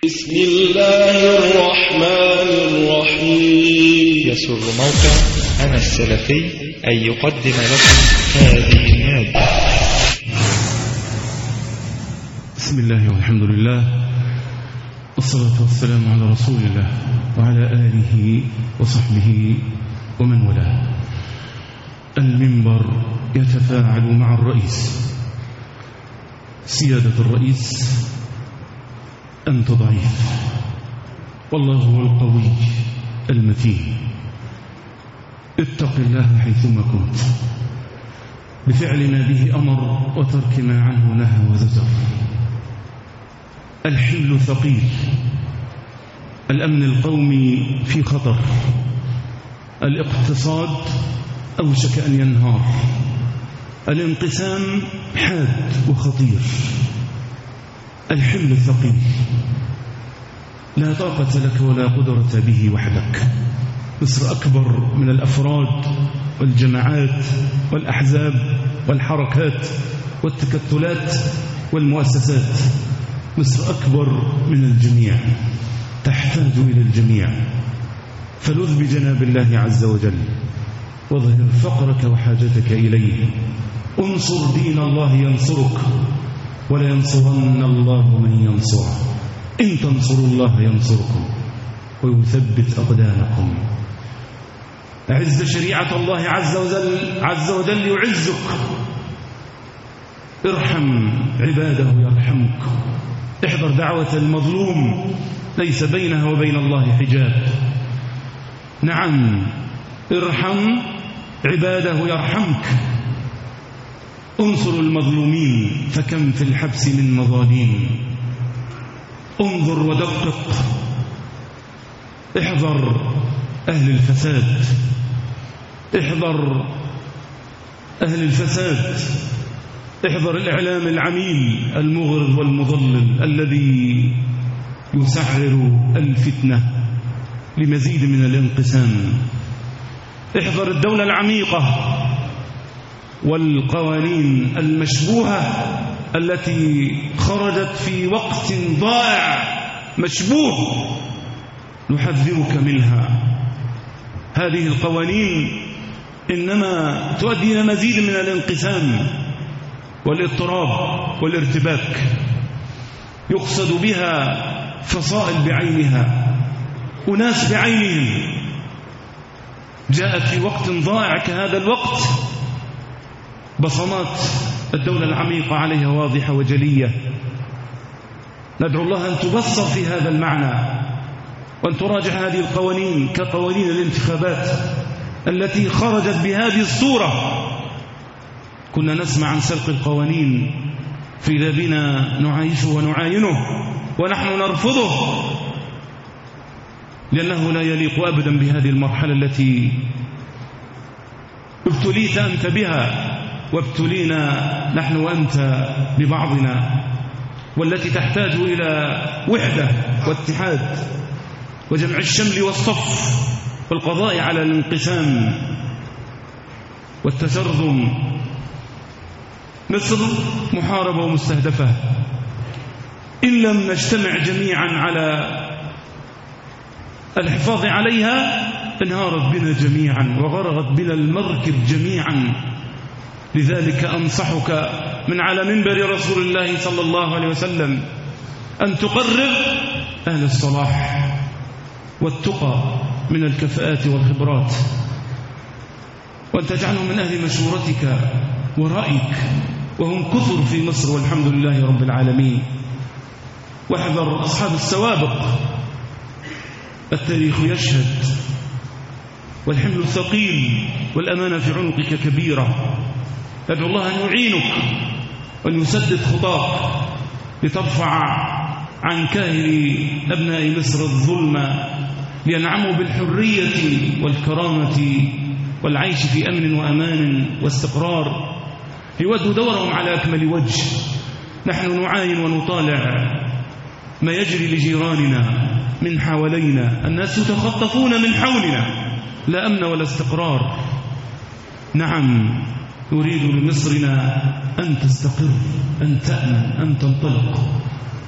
بسم الله الرحمن الرحيم. يسر موقع أنا السلفي أن يقدم لكم هذه المادة. بسم الله والحمد لله والصلاة والسلام على رسول الله وعلى آله وصحبه ومن والاه. المنبر يتفاعل مع الرئيس. سيادة الرئيس أنت ضعيف والله هو القوي المتين. اتق الله حيثما كنت بفعل ما به أمر وترك ما عنه نهى وزجر. الحمل ثقيل، الأمن القومي في خطر، الاقتصاد أوشك أن ينهار، الانقسام حاد وخطير. الحمل ثقيل، لا طاقة لك ولا قدرة به وحدك. مصر أكبر من الأفراد والجماعات والأحزاب والحركات والتكتلات والمؤسسات. مصر أكبر من الجميع، تحتاج إلى الجميع. فلذ بجناب الله عز وجل واظهر فقرك وحاجتك إليه. انصر دين الله ينصرك ولا ينصرن الله من ينصره. إن تنصروا الله ينصركم ويثبت أقدامكم. أعز شريعة الله عز وجل يعزك. ارحم عباده يرحمك. احذر دعوة المظلوم ليس بينها وبين الله حجاب. نعم، ارحم عباده يرحمك. انصر المظلومين فكم في الحبس من مظالم. انظر ودقق. احذر أهل الفساد. احذر أهل الفساد. احذر الإعلام العميل المغرض والمضلل الذي يسعر الفتنة لمزيد من الانقسام. احذر الدولة العميقة والقوانين المشبوهة التي خرجت في وقت ضائع مشبوه. نحذرك منها. هذه القوانين إنما تؤدي إلى مزيد من الانقسام والاضطراب والارتباك. يقصد بها فصائل بعينها، أناس بعينهم. جاءت في وقت ضائع كهذا الوقت. بصمات الدولة العميقة عليها واضحة وجلية. ندعو الله أن تبصر في هذا المعنى وأن تراجع هذه القوانين كقوانين الانتخابات التي خرجت بهذه الصورة. كنا نسمع عن سلق القوانين فإذا بنا نعايشه ونعاينه ونحن نرفضه، لأنه لا يليق أبدا بهذه المرحلة التي ابتليت أنت بها وابتلينا نحن وأنت ببعضنا، والتي تحتاج إلى وحدة واتحاد وجمع الشمل والصف والقضاء على الانقسام والتشرذم. مصر محاربة ومستهدفة. إن لم نجتمع جميعا على الحفاظ عليها انهارت بنا جميعا وغرقت بنا المركب جميعا. لذلك أنصحك من على منبر رسول الله صلى الله عليه وسلم أن تقرب أهل الصلاح والتقى من الكفاءات والخبرات، وأن تجعلهم من أهل مشورتك ورأيك، وهم كثر في مصر والحمد لله رب العالمين. واحذر أصحاب السوابق. التاريخ يشهد والحمل الثقيل والأمانة في عنقك كبيرة. أدعو الله أن يعينك وأن يسدد خطاك لترفع عن كاهل أبناء مصر الظلم لينعموا بالحرية والكرامة والعيش في أمن وأمان واستقرار، يودوا دورهم على أكمل وجه. نحن نعاين ونطالع ما يجري لجيراننا من حوالينا. الناس يتخطفون من حولنا، لا أمن ولا استقرار. نعم، نريد لمصرنا أن تستقر، أن تأمن، أن تنطلق.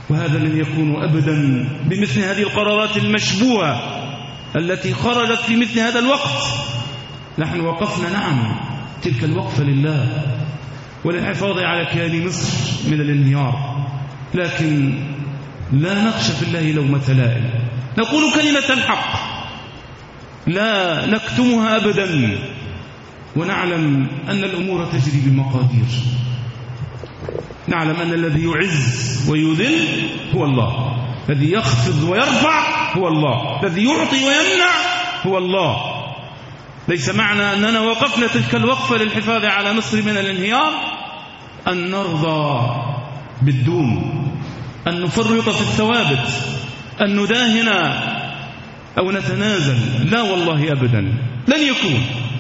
وهذا لن يكون أبدا بمثل هذه القرارات المشبوهة التي خرجت في مثل هذا الوقت. نحن وقفنا نعم تلك الوقفة لله وللحفاظ على كيان مصر من الانهيار، لكن لا نخشى في الله لومة لائم، نقول كلمة الحق لا نكتمها أبدا، ونعلم أن الأمور تجري بمقادير، نعلم أن الذي يعز ويذل هو الله، الذي يخفض ويرفع هو الله، الذي يعطي ويمنع هو الله. ليس معنى أننا وقفنا تلك الوقفة للحفاظ على مصر من الانهيار أن نرضى بالدون، أن نفرط في الثوابت، أن نداهن أو نتنازل، لا والله أبدا لن يكون.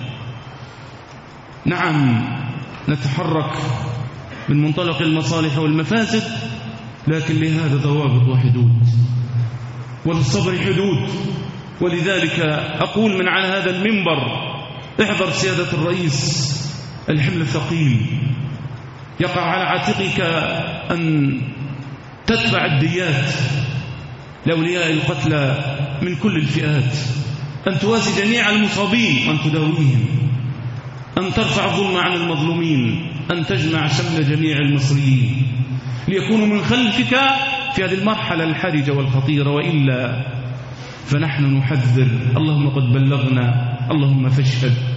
نعم نتحرك من منطلق المصالح والمفاسد، لكن لهذا ضوابط وحدود، وللصبر حدود. ولذلك أقول من على هذا المنبر احذر سيادة الرئيس، الحمل ثقيل، يقع على عاتقك أن تدفع الديات لأولياء القتلى من كل الفئات، أن تواسي جميع المصابين وأن تداويهم، أن ترفع الظلم عن المظلومين، أن تجمع شمل جميع المصريين ليكونوا من خلفك في هذه المرحلة الحرجة والخطيرة، وإلا فنحن نحذر. اللهم قد بلغنا، اللهم فاشهد.